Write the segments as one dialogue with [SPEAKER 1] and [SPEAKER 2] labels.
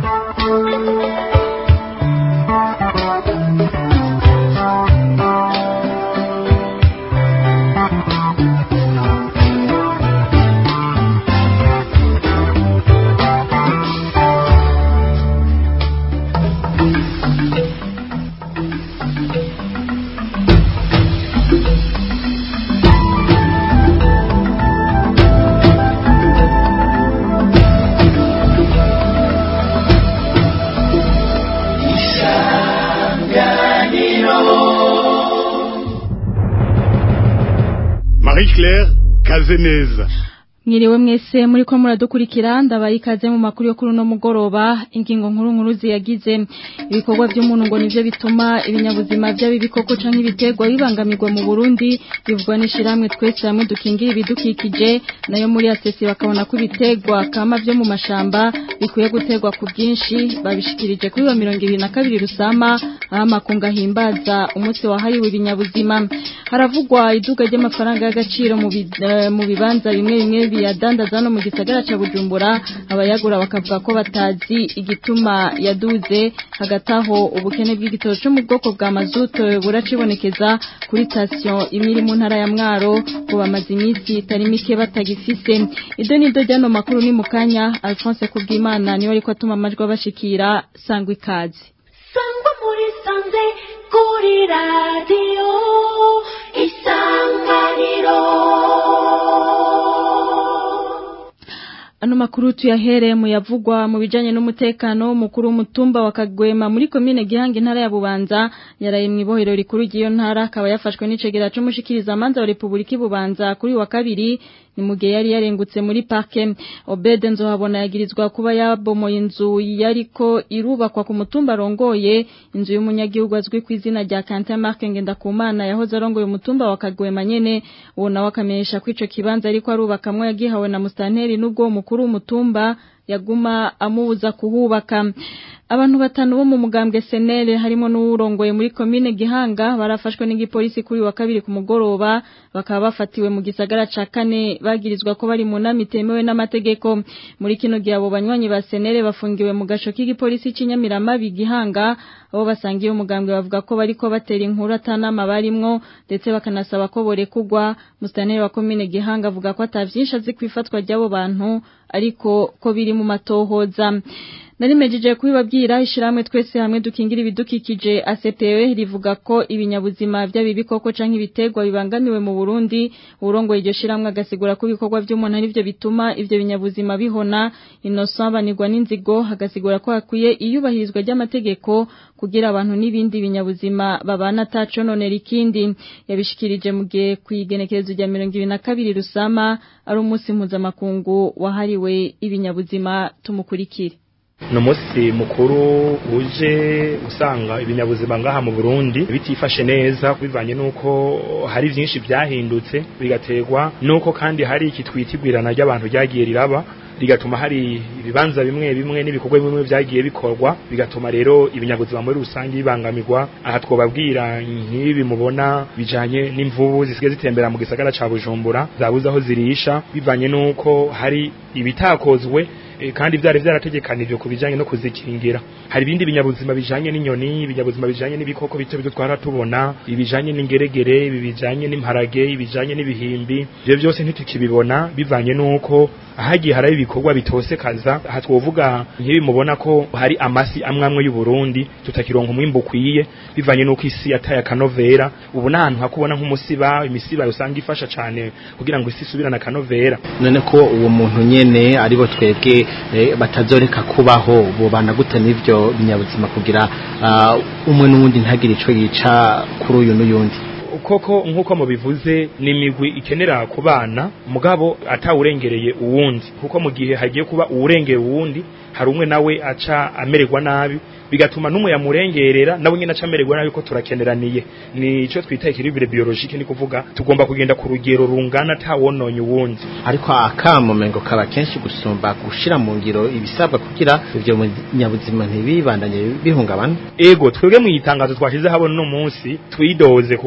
[SPEAKER 1] Marie-Claire Kazeneza.
[SPEAKER 2] Mwiriwe mwese muri ko muradukurikira ndabaye ikaze mu makuru yo kuri no mugoroba ingingo nkuru ziyagize ibikorwa by'umuntu ngo nivyo bituma ibinyabuzima by'abibikoko canke ibitegwa bibangamirwa mu Burundi bivugwa n'ishiramwe twese hamwe dukingira ibidukikije nayo muri asesi bakabona ko ibitegwa kama byo mu mashamba bikuye gutegwa ku bwinshi babishikirije kuri 22 Rusama amakunga himbaza umunsi wahariwe ibinyabuzima haravugwa iduga ry'amafaranga y'agaciro mu bibanza bimwe biyadandaza no mu gisagara ca Bujumbura abayagura bakavuga ko batazi igituma yaduze hagataho ubukene bw'igitoro cyo mu bwoko bwa mazuto buracibonekeza kuri station imiri mu ntara ya Mwaro ngo bamaze iminsi itari mike batagifise ido nido ryano makuru ni mukanya Alphonse Kubwimana niwe ariko atuma amajwi abashikira sangwa ikaze
[SPEAKER 3] sangwa muri sanze kuri radio isanganiro.
[SPEAKER 2] Ano makuru tuyahere mu yavugwa mu bijanye n'umutekano mukuru w'umutumba wa Kagwema muri commune Gihange ntara ya Bubanza yaraye mu ibohero rikuru giyo ntara akaba yafashwe n'icegera c'umushikiriza manza wa Republika Bubanza kuri wa kabiri ni mugihe yari yarengutse muri parke Obede Nzohabona yagirizwa kuba yabomoye inzu yariko irubakwa ku mutumba rongoye inzu y'umunyagihugu azwi ku izina rya Kante Mark Ngendakumana yahoze arongoye umutumba wa Kagwema nyene uwo nawe akamenyesha ko ico kibanza ariko arubakamwe yagihawe na mustanteri n'ubwo mukuru w'umutumba yaguma amubuza kuhubaka abantu batanu bo mu mugambwe senere harimo n'urongoye muri commune Gihanga barafashwe n'igipolisi kuri wa kabiri ku mugoroba bakaba bafatiwe mu gisagara ca kane bagirizwa ko bari mu nama itemewe n'amategeko muri kino gihe abo banywanyi ba senere bafungiwe mu gasho k'igipolisi c'Inyamirama Gihanga abo basangiye umugambwe bavuga ko bariko batera inkuru atanama barimwo ndetse bakanasaba ko borekugwa mustaneri wa commune Gihanga avuga ko atavyinshi azi kwifatwa ry'abo bantu ariko ko biri mu matohoza Narimejeje kubibabwira ishiramwe twese hamwe dukingira ibidukikije ACPE rivuga ko ibinyabuzima by'abibikoko canke ibitegwa bibangamiwe mu Burundi urongo iryo shiramwe agasigura ko ibikorwa by'umuntu ari byo bituma ivyo binyabuzima bihona Innocent banirwa n'inzigo hagasigura ko hakwiye iyubahirizwa ry'amategeko kugira abantu n'ibindi binyabuzima babana taco nonera ikindi yabishikirije mu gihe kwigenekerezo rya 22 Rusama ari umunsi mpuzamakungu wahariwe ibinyabuzima tumukurikire
[SPEAKER 4] no musi mukuru uje usanga ibinyabuzima ngaha mu Burundi bitifashe neza bivanye nuko hari byinshi byahindutse bigaterwa nuko kandi hari ikitwitigwirana ry'abantu ryagiye riraba rigatuma hari ibibanza bimwe n'ibikorwa bimwe byagiye bikorwa bigatuma rero ibinyabuzima muri rusange bibangamirwa aha twobabwira nk'ibi mubona bijanye n'imvubu zisigaye zitembera mu gisagara ca Bujumbura zabuze aho zirisha bivanye nuko hari ibitakozwe kandi byari byarategekanijwe kubijanye no kuzikingira hari ibindi binyabuzima bijanye n'inyoni ibinyabuzima bijanye n'ibikoko bito bito twara tubona ibijanye n'ingeregere ibijanye n'imparage ibijanye n'ibihimbi byo byose ntitukibibona bivanye nuko ahagiye hari ibikorwa bitose kaza aha twovuga nk'ibi mubona ko hari amasi amwamwe y'u Burundi tutakironka umwimbo kwiye bivanye nuko isi yataye akanovera ubu nahantu hakubona nk'umusiba imisiba usanga ifasha cyane kugira ngo isi isubirane akanovera
[SPEAKER 5] none ko uwo muntu nyene aribo twebwe batazoreka kubaho bobana gute n'ivyo binyabuzima kugira umwe n'undi ntagire ico yica kuri uyu n'uyundi
[SPEAKER 4] koko nkuko mubivuze nimigwi ikenera kubana mugabo atawurengereye uwundi kuko mu gihe hagiye kuba uwurengeye uwundi hari umwe nawe aca amererwa nabi bigatuma numwe yamurengerera nawe nyine acamererwa nabi ko turakeneraniye ni ico twita equilibre biologique ni kuvuga tugomba kugenda ku rugero rungana tawononye uwundi
[SPEAKER 5] ariko akamumengo kaba kenshi gusumba gushira mu ngiro ibisabwa kugira ivyo nyabuzima ntibibandanye bihungabana
[SPEAKER 4] ego twebwe mu itangazo twashize habona no munsi twidoze kuko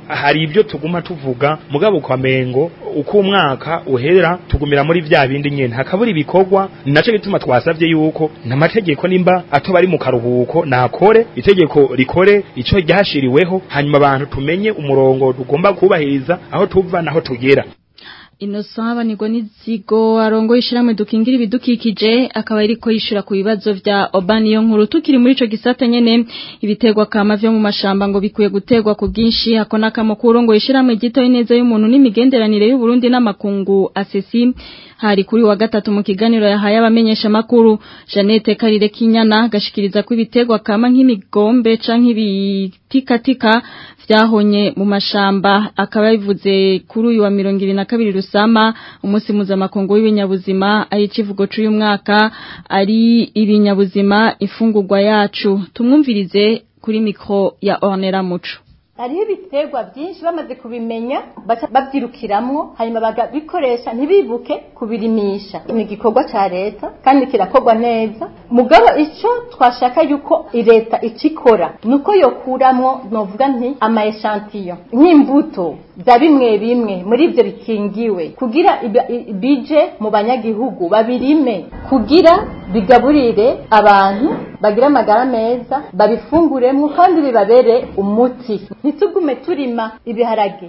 [SPEAKER 4] hari ibyo tuguma tuvuga mugabo kwa mengo uko umwaka uhera tugumira muri vya bindi nyene hakabura ibikorwa naco gituma twasavye yuko n'amategeko nimba ato bari mu karuhuko nakore itegeko rikore ico ryashiriweho hanyuma abantu tumenye umurongo tugomba kubahiriza aho tuva naho tugera.
[SPEAKER 2] Innocent Abanirwa n'izigo arongo ishiramwe dukingira ibidukikije akaba ariko yishura ku bibazo vya Obaniyo nkuru tukiri muri ico gisata nyene ibitegwa kama vyo mu mashamba ngo bikuye gutegwa ku bwinshi hakona kamakuru ngo ishiramwe gito ineza y'umuntu n'imigenderanire y'u Burundi n'amakungu asesi hari kuri wa gatatu mu kiganiro yahaye abamenyesha makuru Jeannette Karire Kinyana gashikiriza ko ibitegwa kama nk'imigombe canke ibitikatika vyahonye mu mashamba akaba bivuze kuri uyu wa 22 Rusama umunsi mpuzamakungu w'ibinyabuzima ari kivugo cy'uyu mwaka ari ibinyabuzima ifungurwa yacu tumwumvirize kuri mikro ya Ornera Muco.
[SPEAKER 6] Hariho ibiterwa byinshi bamaze kubimenya babyirukiramwo hanyuma bagabikoresha ntibibuke kubirimisha. Ni igikorwa ca leta kandi kirakorwa neza mugabo ico twashaka yuko leta icikora nuko yokuramwo novuga nti ama echantillon nk'imbuto za bimwe muri ivyo bikingiwe kugira bije mu banyagihugu babirime kugira bigaburire abantu bagira amagara meza babifunguremwo kandi bibabere umuti. Nitugume turima ibiharage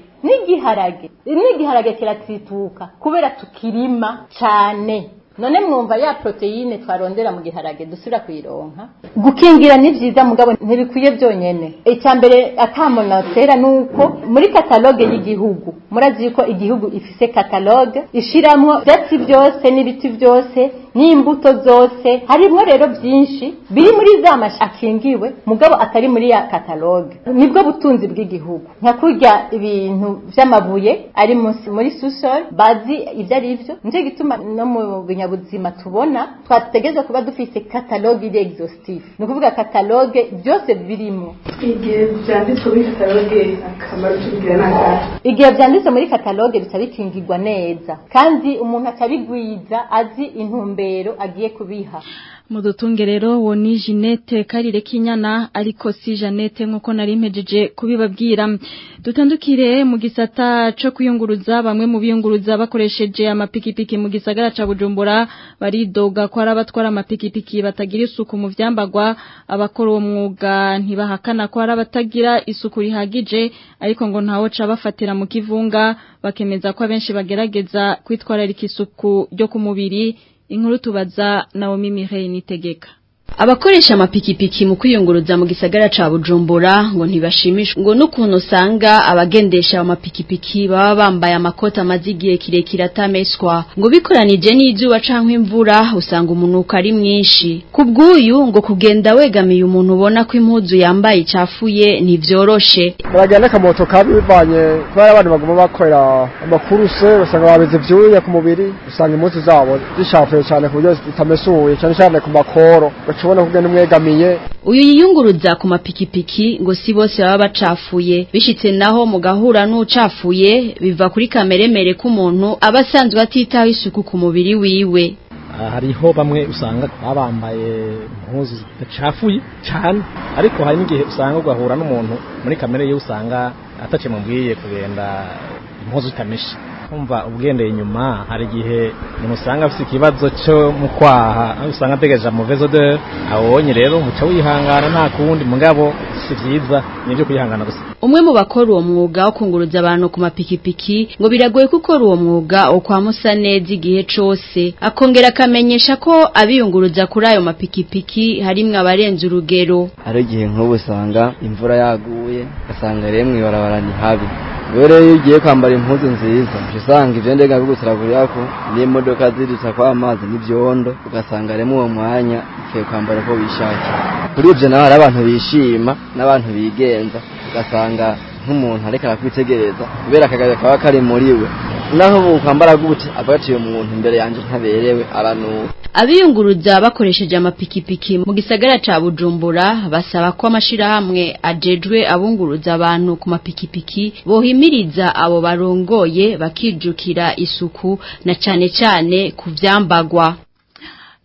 [SPEAKER 6] n'igiharage kiratsituka kubera tukirima cyane none mwumva ya proteine twarondera mu giharage dusura kuyironka gukingira ni vyiza mugabo ntibikwiye byonyene icyambere akamonotera nuko muri catalogue y'igihugu murazi ko igihugu ifise catalogue ishiramwo byatsi byose n'ibiti byose n'imbuto zose harimo rero byinshi biri muri za mashakingiwe mugabo atari muri ya catalogue nibwo butunzi bw'igihugu nka kurya ibintu vy'amabuye ari muri sous-sol bazi ivyo ari byo nje gituma no mu binyabuzima tubona twategeze kuba dufise catalogue iri exhaustive no kuvuga catalogue byose birimo igihe byanditse muri catalogue akamaro tugira naka igihe byanditse muri catalogue bitabikingirwa neza kandi umuntu atabigwiza azi intumbero agiye kubiha
[SPEAKER 2] mudutunge rero wo ni Jeannette Karire Kinyana ariko si Jeannette nkuko nari mpejeje kubibabwira dutandukire mu gisata cyo kuyunguruza bamwe mu biyunguruza bakoresheje amapikipiki mu gisagara ca Bujumbura baridoga ko arabatwara amapikipiki batagira isuku mu vyambagwa abakora uwo mwuga ntibahakana ko arabatagira isuku rihagije ariko ngo ntawo ca bafatira mu kivunga bakemeza ko abenshi bagerageza kwitwararika isuku ryo ku mubiri. Inkuru tubaza Naomi Mireille Nitegeka.
[SPEAKER 7] Abakoresha amapikipiki mu kwiyunguruza mu gisagara ca Bujumbura ngo ntibashimishwe ngo n'ukuntu usanga abagendesha amapikipiki baba bambaye amakoti amazigiye kirekire atameswa ngo bikoranije n'izuba canke imvura usanga umunuko ari mwinshi kubw'uyu ngo kugenda wegamiye umuntu ubona ko impuzu yambaye icafuye ntivyoroshe
[SPEAKER 8] baragenda kamoto kabi bivanye kubera abantu baguma bakorera amakuruse usanga babeze vyuya ku mubiri usanga impuzu zabo zishafuye cyane ku buryo zitamesuye cyane ku makoro ubona kugenda umwegamiye.
[SPEAKER 7] Uyu yiyunguruza ku mapikipiki ngo si bose baba bacafuye bishitse naho mu gahura n'ucafuye biva kuri kameremere k'umuntu abasanzwe atitaho isuku ku mubiri wiwe.
[SPEAKER 5] Hariho bamwe usanga babambaye impuzu zicafuye cyane ariko hari n'igihe usanga ugahura n'umuntu muri kamere ye usanga atace mubwiye kugenda impuzu zitameshe umva ubugendeye inyuma hari gihe umuntu usanga afite ikibazo cyo mu kwaha usanga ategereje mauvaise odeur awonye rero muca wihangana nta kundi mugabo si vyiza nibyo kwihangana gusa.
[SPEAKER 7] Umwe mu bakora uwo mwuga wo kunguruza abantu ku mapikipiki ngo biragoye gukora uwo mwuga wo kwamusa neza igihe cose akongera akamenyesha ko abiyunguruza kuri ayo mapikipiki harimwe abarenze urugero.
[SPEAKER 9] Hari igihe nk'ubu usanga imvura yaguye asanga remwe barabara ni habi rero iyo ugiye kwambara impuzu nziza usanga ivyo ndega bigusiragurira ko n'imodoka ziruta kwa amazi n'ivyondo ugasanga remo uwo mwanya ikiye kwambara ko bishakira kuri ivyo naho hari abantu bishima n'abantu bigenza ugasanga nk'umuntu areka arakwitegereza kubera akagabe kaba kari muri we naho kwambara gute abatiye umuntu imbere yanje ntaberewe abantu.
[SPEAKER 7] Abiyunguruza bakoresheje amapikipiki mu gisagara ca Bujumbura basaba ko amashirahamwe ajejwe abunguruza abantu ku mapikipiki bohimiriza abo barongoye bakijukira isuku na cane ku vyambagwa.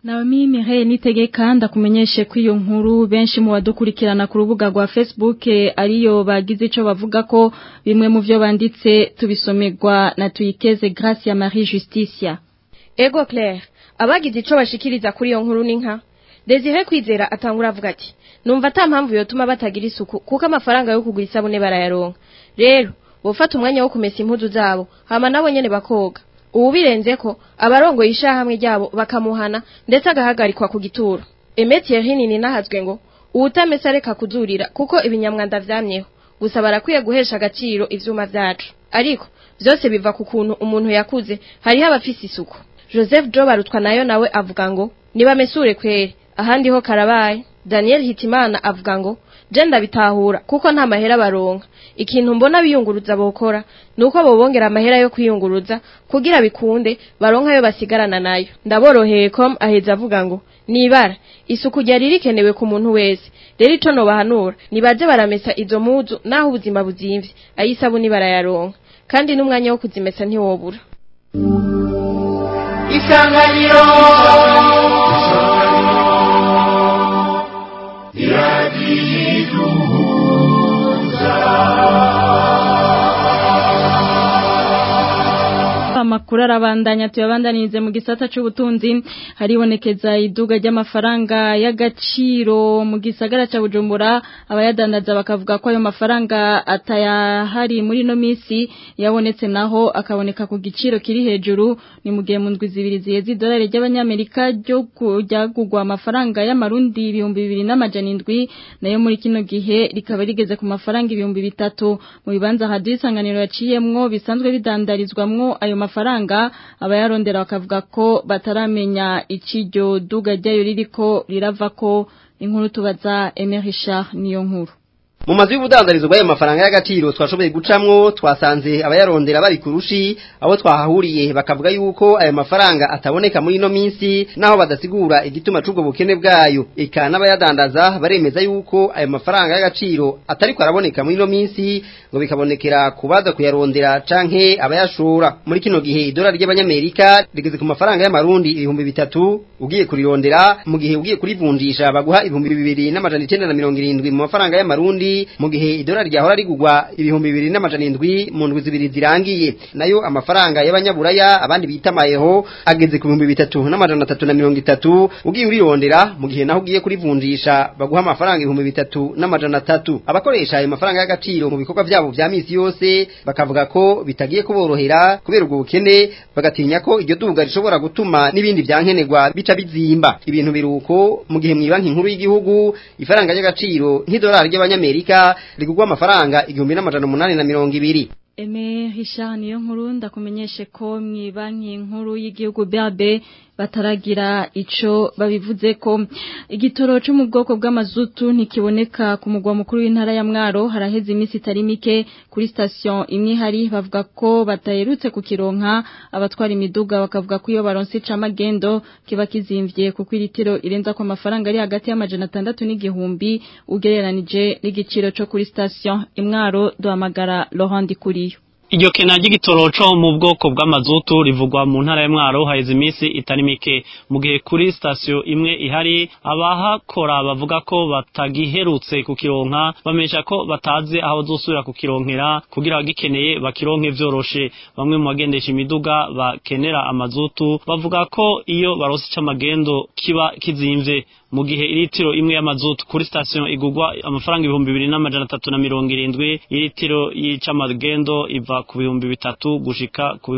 [SPEAKER 2] Naomi Mireille Nitegeka ndakumenyeshe ko iyo nkuru benshi mu badukurikirana ku rubuga rwa Facebook ariyo bagize ico bavuga ko bimwe mu byo banditse tubisomerwa na Tuyikeze Gracia Marie Justicia.
[SPEAKER 10] Ego Claire, abagize ico bashikiriza kuri iyo nkuru ninka Desire Kwizera atangura avuga ati numva ata mpamvu yotuma batagira isuku kuko amafaranga yo kugura isabune barayaronka. Rero bofata umwanya wo kumesa impuzu zabo hama nabo nyene bakoga. Ubu birenze ko abarongo yishahamwe ryabo bakamuhana ndetse agahagarikwa ku gituro. Emetier hinini nahazwe ngo ubutamesa reka kuzurira kuko ibinyamwanda vyamyeho gusa barakwiye guhesha agaciro ivyuma vyacu. Ariko byose biva ku kuntu umuntu yakuze hari abafise isuku. Joseph Jo barutwa nayo nawe avuga ngo niba mesure kwere ahandi ho karabaye. Daniel Hitimana avuga ngo jenda bitahura kuko nta mahera baronka. Ikintu mbona biyunguruza bokora nuko bobongera amahera yo kwiyunguruza kugira bikunde baronka yo basigarana nayo. Ndaboroheye kom aheza avuga ngo nibara isuku ryari rikenewe ku muntu wese. Rero ico no bahanura nibaje baramesa izo muzu naho ubuzima buzimvye ayisabuni barayaronka kandi n'umwanya wo kuzimesa ntiwobura.
[SPEAKER 3] Isanganiro
[SPEAKER 2] Amakuru arabandanya tuyabandanize mu gisata c'ubutunzi haribonekeza iduga ry'amafaranga y'agaciro mu gisagara ca Bujumbura abayadandaza bakavuga ko ayo mafaranga atayahari muri no misi yabonetse naho akaboneka ku giciro kiri hejuru ni mu gihe mu ndwi zibiri ziyeze $1 ry'abanyamerika ryo kujyagurwa amafaranga y'amarundi 2700 nayo muri kino gihe rikaba rigeze ku mafaranga 3000 mu bibanza hadisanganiro yaciyemwo bisanzwe bidandarizwamwo ayo mafaranga abayarondera bakavuga ko bataramenya ikiryo duga ryayo ririko rirava ko inkuru tubaza Emerisha niyo nkuru.
[SPEAKER 11] Mu mazu y'ubudandarizo bw'ayo mafaranga y'agaciro twashoboye gucamwo twasanze abayarondera bari kurushi abo twahahuriye bakavuga yuko ayo mafaranga ataboneka muri no minsi naho badasigura igituma c'ubwo bukene bwayo eka n'abayadandaza baremeza yuko ayo mafaranga y'agaciro atariko araboneka muri no minsi ngo bikabonekera kubaza kuyarondera canke abayashora muri kino gihe $1 ry'abanyamerika rigeze ku mafaranga y'amarundi 3000 ugiye kurirondera mu gihe ugiye kurivunjisha baguha 2970 mu mafaranga y'amarundi mu gihe $1 ryahora rigugwa 2700 mu ndwi zibiri zirangiye nayo amafaranga y'abanyaburaya abandi bitamayeho ageze ku 3330 ugiye urirondera mu gihe naho ugiye kurivunjisha baguha amafaranga 3300 abakoresha ayo mafaranga y'agaciro mu bikorwa byabo vya misi yose bakavuga ko bitagiye kuborohera kubera ubwo bukene bagatinya ko iryo duga rishobora gutuma n'ibindi byankenerwa bica bizimba ibintu biruko mu gihe mwibanki nkuru y'igihugu ifaranga y'agaciro $1 ry'abanyamerika rigugwa amafaranga 1820.
[SPEAKER 2] Richard niyo nkuru ndakumenyeshe ko mwibanki nkuru y'igihugu BRB bataragira ico babivuze ko igitoro cyo mu bwoko bw'amazutu ntikiboneka ku mugwa mukuru w'intara ya Mwaro haraheze iminsi itari mike kuri station imwe hari bavuga ko bataherutse kukironka abatwara imiduga bakavuga ko iyo baronse camagendo kiba kizimvye kuko iritiro irenza ko amafaranga ari hagati y'amajana 600 n'igihumbi ugereranije n'igiciro cyo kuri station Imwaro duhamagara Laurent Kuriyo.
[SPEAKER 12] Iryo kena ry'igitoro cyo mu bwoko bw'amazutu rivugwa mu ntara ya Mwaro haheze iminsi itari mike mu gihe kuri station imwe ihari abahakora bavuga ko batagiherutse kukironka bamesha ko bataze aho zosubira kukironkera kugira bagikeneye bakironke vyoroshe bamwe mu bagendesha imiduga bakenera amazutu bavuga ko iyo barose camagendo kiba kizimvye mu gihe iritiro imwe y'amazutu kuri station igugwa amafaranga 2370 iritiro y'icamagendo iva ku 3000 gushika ku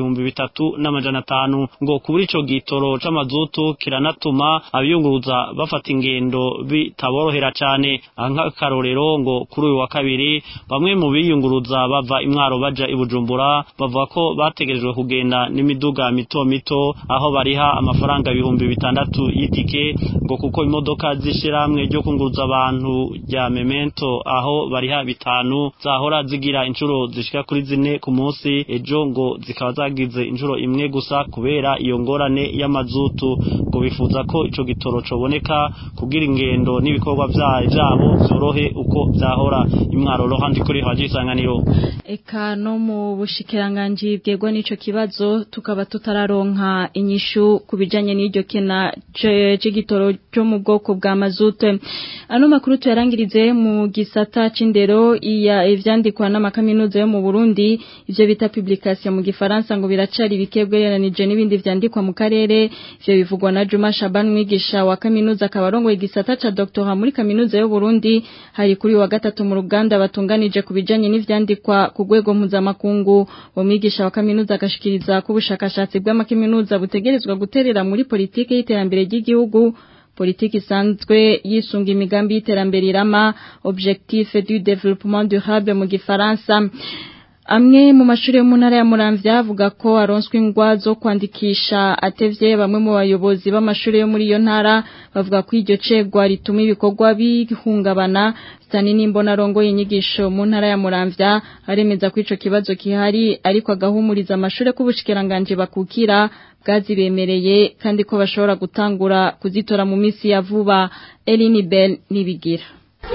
[SPEAKER 12] 3500 ngo kuburi ico gitoro c'amazutu kiranatuma abiyunguruza bafata ingendo bitaborohera cyane nk'akarorero ngo kuri uyu wa kabiri bamwe mu biyunguruza bava Imwaro baja i Bujumbura bavuga ko bategerejwe kugenda n'imiduga mito mito aho bariha amafaranga 6000 y'itike ngo kuko imodoka zishiramwe ryo kunguruza abantu rya Memento aho bariha bitanu zahora zigira inshuro zishika kuri 4 ku munsi ejo ngo zikaba zagize inshuro imwe gusa kubera iyo ngorane y'amazutu ngo bifuza ko ico gitoro coboneka kugira ingendo n'ibikorwa byabo zorohe uko byahora imwaro rohandi kuri hajisanganiro
[SPEAKER 2] eka no mu bushikiranganje bwego nico kibazo tukaba tutararonka inyishu kubijanye n'iryo kena c'igitoro cyo mu bwoko bwa mazute ano makuru tuyarangirize mu gisata c'indero ivyandikwa n'amakaminuza yo mu Burundi ivyo bita publication mu gifaransa ngo biracari bikebweranije n'ibindi vyandikwa mu karere ivyo bivugwa na Juma Shaban mwigisha wa kaminuza kabarongo igisata ca doctorat muri kaminuza yo Burundi hari kuri wa gatatu mu ruganda batunganije kubijanye n'ivyandikwa ku rwego mpuzamakungu wo mwigisha wa kaminuza agashikiriza ko ubushakashatsi bw'amakaminuza butegerezwa guterera muri politike y'iterambere ry'igihugu politiki isanzwe yisunga imigambi y'iterambere irama objectif du développement durable mu gifaransa amwe mu mashuri yo mu ntara ya Muramvya avuga ko aronswe ingwa zo kwandikisha atevye bamwe mu bayobozi b'amashuri yo muri iyo ntara bavuga ko iryo cegwa rituma ibikorwa bihungabana Stani nimbona rongo y'inyigisho mu ntara ya Muramvya aremeza ko ico kibazo kihari ariko agahumuriza amashuri k'ubushikiranganje bakukira bwazibemereye kandi ko bashobora gutangura kuzitora mu misi ya vuba Elini Bell nibigira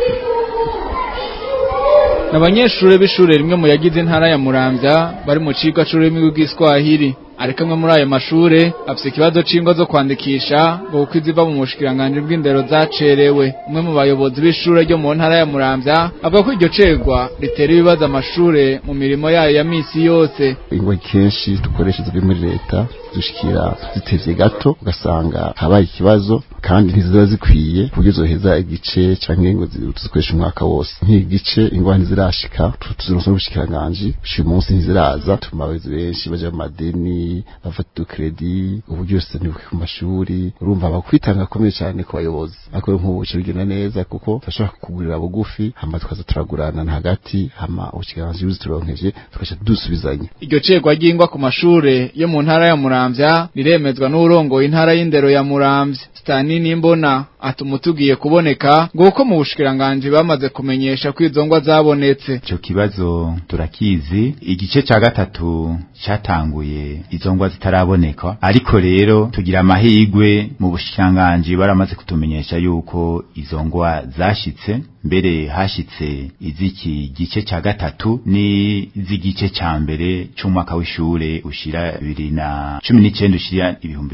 [SPEAKER 13] Abanyeshure b'ishure rimwe mu yagize intara ya Muramvya bari mu cigwa c'ururimi rw'Igiswahili ariko amwe muri ayo mashure afise ikibazo c'ingo zo kwandikisha ngo kuko iziva mu mushikiranganje bw'indero zacerewe umwe mu bayobozi b'ishure ryo mu ntara ya Muramvya avuga ko iryo cegwa ritera ibibazo amashure mu mirimo yayo ya misi yose
[SPEAKER 14] ingwa kenshi dukoresha ziri muri leta dushikira zitevye gato ugasanga habaye ikibazo kandi ntiziba zikwiye kuburyo zoheza igice canke ngo zikoresha umwaka wose nk'igice ingwa ntizirashika tuzironse n'ubushikiranganje uyu munsi ntiziraza tumabazi benshi baje mu madeni bafata ukredi uburyo yose ni ku mashuri urumva bakwitanga komeye cyane ku bayobozi ariko nk'ubu bigenda neza kuko tashaka kugurira bugufi hama twaza turagurana hagati hama ubushikiranganje buzituronkeje tukaca dusubizanya
[SPEAKER 13] iryo cegwa ry'ingwa ku mashure yo mu ntara ya Muramvya riremezwa n'urongoye intara y'indero ya Muramvya Stani nimbona atumutugiye kuboneka ngo uko mu bushikiranganje bamaze kumenyesha ko izo ngwa zabonetse
[SPEAKER 15] ico kibazo turakizi igice ca gatatu cyatanguye izo ngwa zitaraboneka ariko rero tugira amahigwe mu bushikiranganje baramaze kutumenyesha yuko izo ngwa zashitse mbere hashitse iziki gice ca gatatu ni zigice ca mbere c'umwaka w'ishure ushira 2019 ushira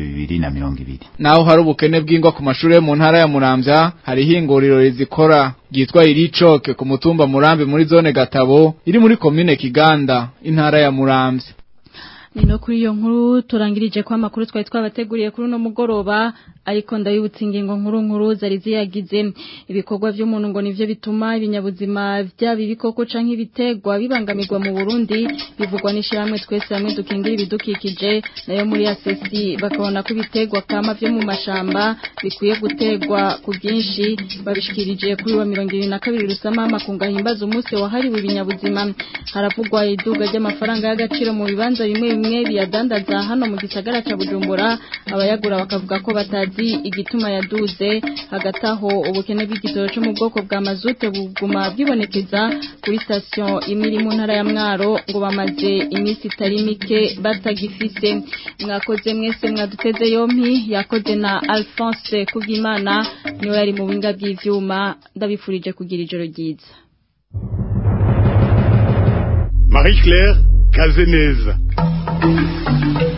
[SPEAKER 15] 2020
[SPEAKER 13] naho hari ubukene bw'ingwa ku mashure mu ntara ya Muramvya hari hingoriro rizikora gitwa iricoke ku mutumba Murambi muri zone Gatabo iri muri commune Kiganda intara ya Muramvya
[SPEAKER 2] Nino kuri iyo nkuru turangirije kwa makuru twari twabateguriye kuri no mugoroba ariko ndabibutse ingingo nkuru zari ziyagize ibikorwa by'umuntu ngo nivyo bituma ibinyabuzima byaba ibikoko canke ibitegwa bibangamirwa mu Burundi bivugwa n'ishiramwe twese hamwe dukingira ibidukikije nayo muri ACC bakabona ko ibitegwa kama byo mu mashamba bikwiye gutegwa ku byinshi babishikirije kuri wa 22 Rusamama kungahimbaza umunsi wahariwe ibinyabuzima haravugwa iduga ry'amafaranga y'agaciro mu bibanza bimwe biyadandaza hano mu gisagara ca Bujumbura abayagura bakavuga ko batazi igituma yaduze hagati aho ubukene bw'igitoro cyo mu bwoko bwa mazute buguma bwibonekeza kuri station imwe iri mu ntara ya Mwaro ngo bamaze iminsi itari mike batagifise mwakoze mwese mwaduteze yompi yakoze na Alphonse Kugimana niwe yari mu binga by'ivyuma ndabifurije kugira ijoro ryiza
[SPEAKER 1] Marie Claire Kazeneza